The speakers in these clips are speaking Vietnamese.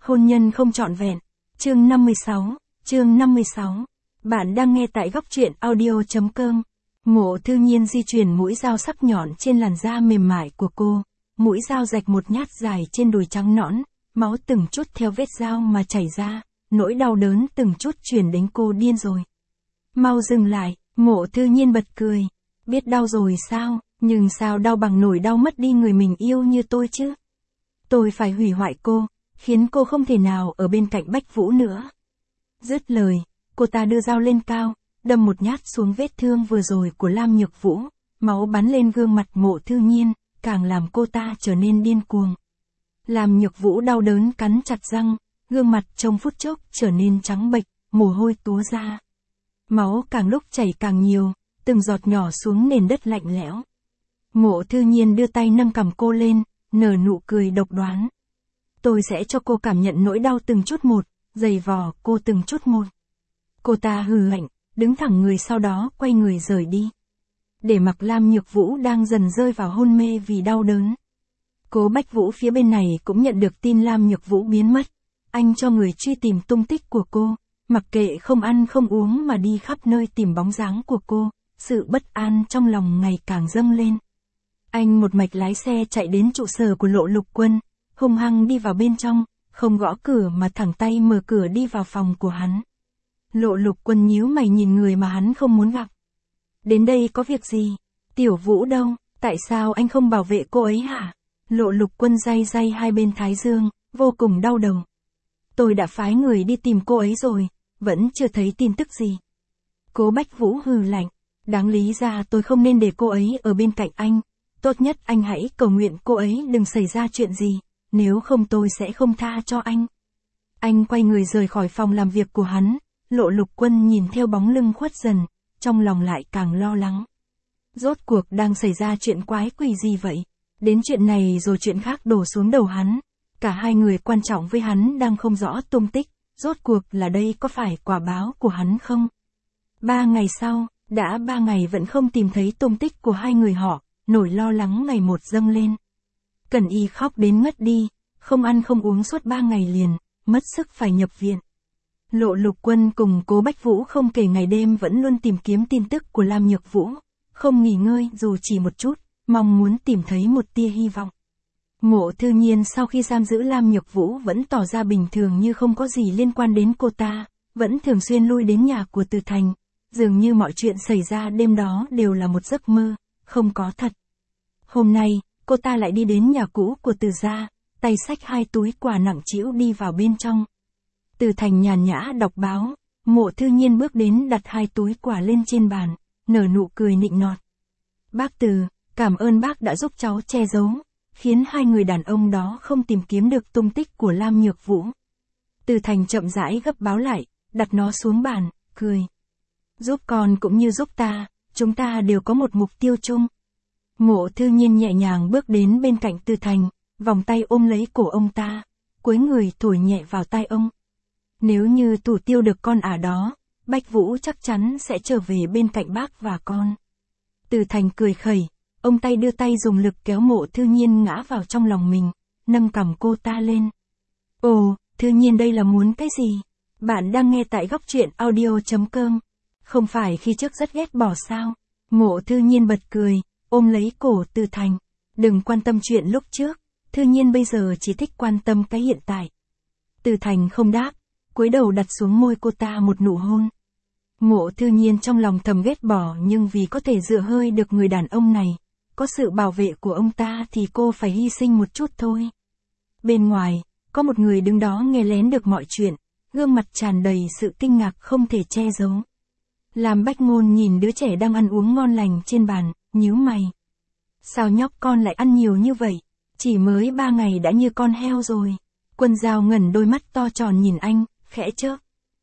Hôn nhân không trọn vẹn. Chương 56. Bạn đang nghe tại góc truyện audio.com. Mộ Thư Nhiên di chuyển mũi dao sắc nhọn trên làn da mềm mại của cô. Mũi dao rạch một nhát dài trên đùi trắng nõn, máu từng chút theo vết dao mà chảy ra, nỗi đau đớn từng chút truyền đến cô điên rồi. Mau dừng lại, Mộ Thư Nhiên bật cười. Biết đau rồi sao, nhưng sao đau bằng nỗi đau mất đi người mình yêu như tôi chứ? Tôi phải hủy hoại cô, khiến cô không thể nào ở bên cạnh Bách Vũ nữa. Dứt lời, cô ta đưa dao lên cao, đâm một nhát xuống vết thương vừa rồi của Lam Nhược Vũ, máu bắn lên gương mặt Mộ Thư Nhiên, càng làm cô ta trở nên điên cuồng. Lam Nhược Vũ đau đớn cắn chặt răng, gương mặt trong phút chốc trở nên trắng bệch, mồ hôi túa ra. Máu càng lúc chảy càng nhiều, từng giọt nhỏ xuống nền đất lạnh lẽo. Mộ Thư Nhiên đưa tay nâng cằm cô lên, nở nụ cười độc đoán. Tôi sẽ cho cô cảm nhận nỗi đau từng chút một, giày vò cô từng chút một. Cô ta hừ lạnh, đứng thẳng người sau đó quay người rời đi. Để mặc Lam Nhược Vũ đang dần rơi vào hôn mê vì đau đớn. Cố Bách Vũ phía bên này cũng nhận được tin Lam Nhược Vũ biến mất. Anh cho người truy tìm tung tích của cô, mặc kệ không ăn không uống mà đi khắp nơi tìm bóng dáng của cô, sự bất an trong lòng ngày càng dâng lên. Anh một mạch lái xe chạy đến trụ sở của Lộ Lục Quân, hung hăng đi vào bên trong, không gõ cửa mà thẳng tay mở cửa đi vào phòng của hắn. Lộ Lục Quân nhíu mày nhìn người mà hắn không muốn gặp. Đến đây có việc gì? Tiểu Vũ đâu? Tại sao anh không bảo vệ cô ấy hả? Lộ Lục Quân day day hai bên thái dương, vô cùng đau đầu. Tôi đã phái người đi tìm cô ấy rồi, vẫn chưa thấy tin tức gì. Cố Bách Vũ hừ lạnh. Đáng lý ra tôi không nên để cô ấy ở bên cạnh anh. Tốt nhất anh hãy cầu nguyện cô ấy đừng xảy ra chuyện gì, nếu không tôi sẽ không tha cho anh. Anh quay người rời khỏi phòng làm việc của hắn, Lộ Lục Quân nhìn theo bóng lưng khuất dần, trong lòng lại càng lo lắng. Rốt cuộc đang xảy ra chuyện quái quỷ gì vậy? Đến chuyện này rồi chuyện khác đổ xuống đầu hắn. Cả hai người quan trọng với hắn đang không rõ tung tích, rốt cuộc là đây có phải quả báo của hắn không? 3 ngày sau, đã 3 ngày vẫn không tìm thấy tung tích của hai người họ, nỗi lo lắng ngày một dâng lên. Cẩn Y khóc đến ngất đi, không ăn không uống suốt 3 ngày liền, mất sức phải nhập viện. Lộ Lục Quân cùng Cố Bách Vũ không kể ngày đêm vẫn luôn tìm kiếm tin tức của Lam Nhược Vũ, không nghỉ ngơi dù chỉ một chút, mong muốn tìm thấy một tia hy vọng. Mộ Thư Nhiên sau khi giam giữ Lam Nhược Vũ vẫn tỏ ra bình thường như không có gì liên quan đến cô ta, vẫn thường xuyên lui đến nhà của Từ Thành, dường như mọi chuyện xảy ra đêm đó đều là một giấc mơ, không có thật. Hôm nay, cô ta lại đi đến nhà cũ của Từ gia, tay xách 2 túi quà nặng trĩu đi vào bên trong. Từ Thành nhàn nhã đọc báo, Mộ Thư Nhiên bước đến đặt 2 túi quà lên trên bàn, nở nụ cười nịnh nọt. Bác Từ, cảm ơn bác đã giúp cháu che giấu, khiến hai người đàn ông đó không tìm kiếm được tung tích của Lam Nhược Vũ. Từ Thành chậm rãi gấp báo lại, đặt nó xuống bàn, cười. Giúp con cũng như giúp ta, chúng ta đều có một mục tiêu chung. Mộ Thư Nhiên nhẹ nhàng bước đến bên cạnh Từ Thành, vòng tay ôm lấy cổ ông ta, cúi người thổi nhẹ vào tai ông. Nếu như thủ tiêu được con ả đó, Bách Vũ chắc chắn sẽ trở về bên cạnh bác và con. Từ Thành cười khẩy, ông tay đưa tay dùng lực kéo Mộ Thư Nhiên ngã vào trong lòng mình, nâng cằm cô ta lên. Ồ, Thư Nhiên đây là muốn cái gì? Bạn đang nghe tại góc truyện audio.com. Không phải khi trước rất ghét bỏ sao? Mộ Thư Nhiên bật cười, ôm lấy cổ Từ Thành. Đừng quan tâm chuyện lúc trước, Thư Nhiên bây giờ chỉ thích quan tâm cái hiện tại. Từ Thành không đáp, cúi đầu đặt xuống môi cô ta một nụ hôn. Mộ Thư Nhiên trong lòng thầm ghét bỏ nhưng vì có thể dựa hơi được người đàn ông này, có sự bảo vệ của ông ta thì cô phải hy sinh một chút thôi. Bên ngoài, có một người đứng đó nghe lén được mọi chuyện, gương mặt tràn đầy sự kinh ngạc không thể che giấu. Làm Bách Ngôn nhìn đứa trẻ đang ăn uống ngon lành trên bàn, nhíu mày. Sao nhóc con lại ăn nhiều như vậy? Chỉ mới 3 ngày đã như con heo rồi. Quân Giao ngẩn đôi mắt to tròn nhìn anh, khẽ chớp.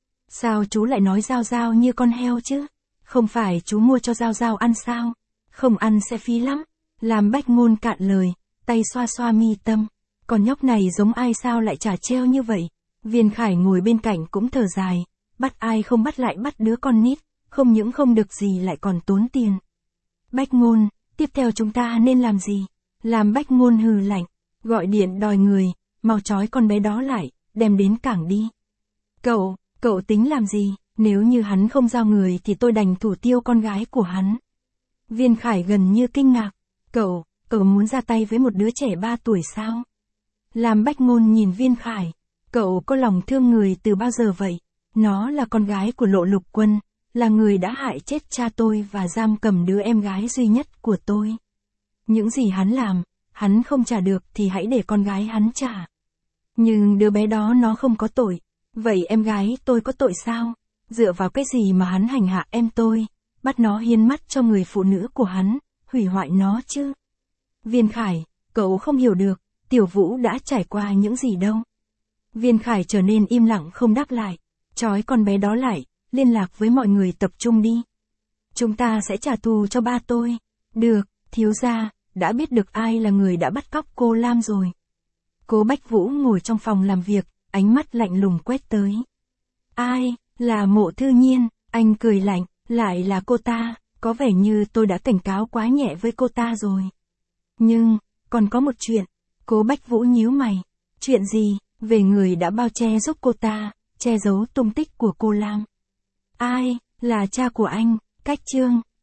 Sao chú lại nói Giao Giao như con heo chứ? Không phải chú mua cho Giao Giao ăn sao? Không ăn sẽ phí lắm. Làm Bách Ngôn cạn lời, tay xoa xoa mi tâm. Con nhóc này giống ai sao lại chả treo như vậy? Viên Khải ngồi bên cạnh cũng thở dài. Bắt ai không bắt lại bắt đứa con nít, không những không được gì lại còn tốn tiền. Bách Ngôn, tiếp theo chúng ta nên làm gì? Làm Bách Ngôn hừ lạnh, gọi điện đòi người, mau trói con bé đó lại, đem đến cảng đi. Cậu tính làm gì, nếu như hắn không giao người thì tôi đành thủ tiêu con gái của hắn. Viên Khải gần như kinh ngạc, cậu muốn ra tay với một đứa trẻ 3 tuổi sao? Lam Bách Ngôn nhìn Viên Khải, cậu có lòng thương người từ bao giờ vậy? Nó là con gái của Lộ Lục Quân, là người đã hại chết cha tôi và giam cầm đứa em gái duy nhất của tôi. Những gì hắn làm, hắn không trả được thì hãy để con gái hắn trả. Nhưng đứa bé đó nó không có tội, vậy em gái tôi có tội sao? Dựa vào cái gì mà hắn hành hạ em tôi, bắt nó hiến mắt cho người phụ nữ của hắn, hủy hoại nó chứ? Viên Khải, cậu không hiểu được, Tiểu Vũ đã trải qua những gì đâu. Viên Khải trở nên im lặng không đáp lại, trói con bé đó lại, liên lạc với mọi người tập trung đi. Chúng ta sẽ trả thù cho ba tôi. Được, thiếu gia, đã biết được ai là người đã bắt cóc cô Lam rồi. Cố Bách Vũ ngồi trong phòng làm việc, ánh mắt lạnh lùng quét tới. Ai, là Mộ Thư Nhiên, anh cười lạnh, lại là cô ta, có vẻ như tôi đã cảnh cáo quá nhẹ với cô ta rồi. Nhưng, còn có một chuyện, Cố Bách Vũ nhíu mày. Chuyện gì? Về người đã bao che giúp cô ta, che giấu tung tích của cô Lam. Ai, là cha của anh, Cách Trương.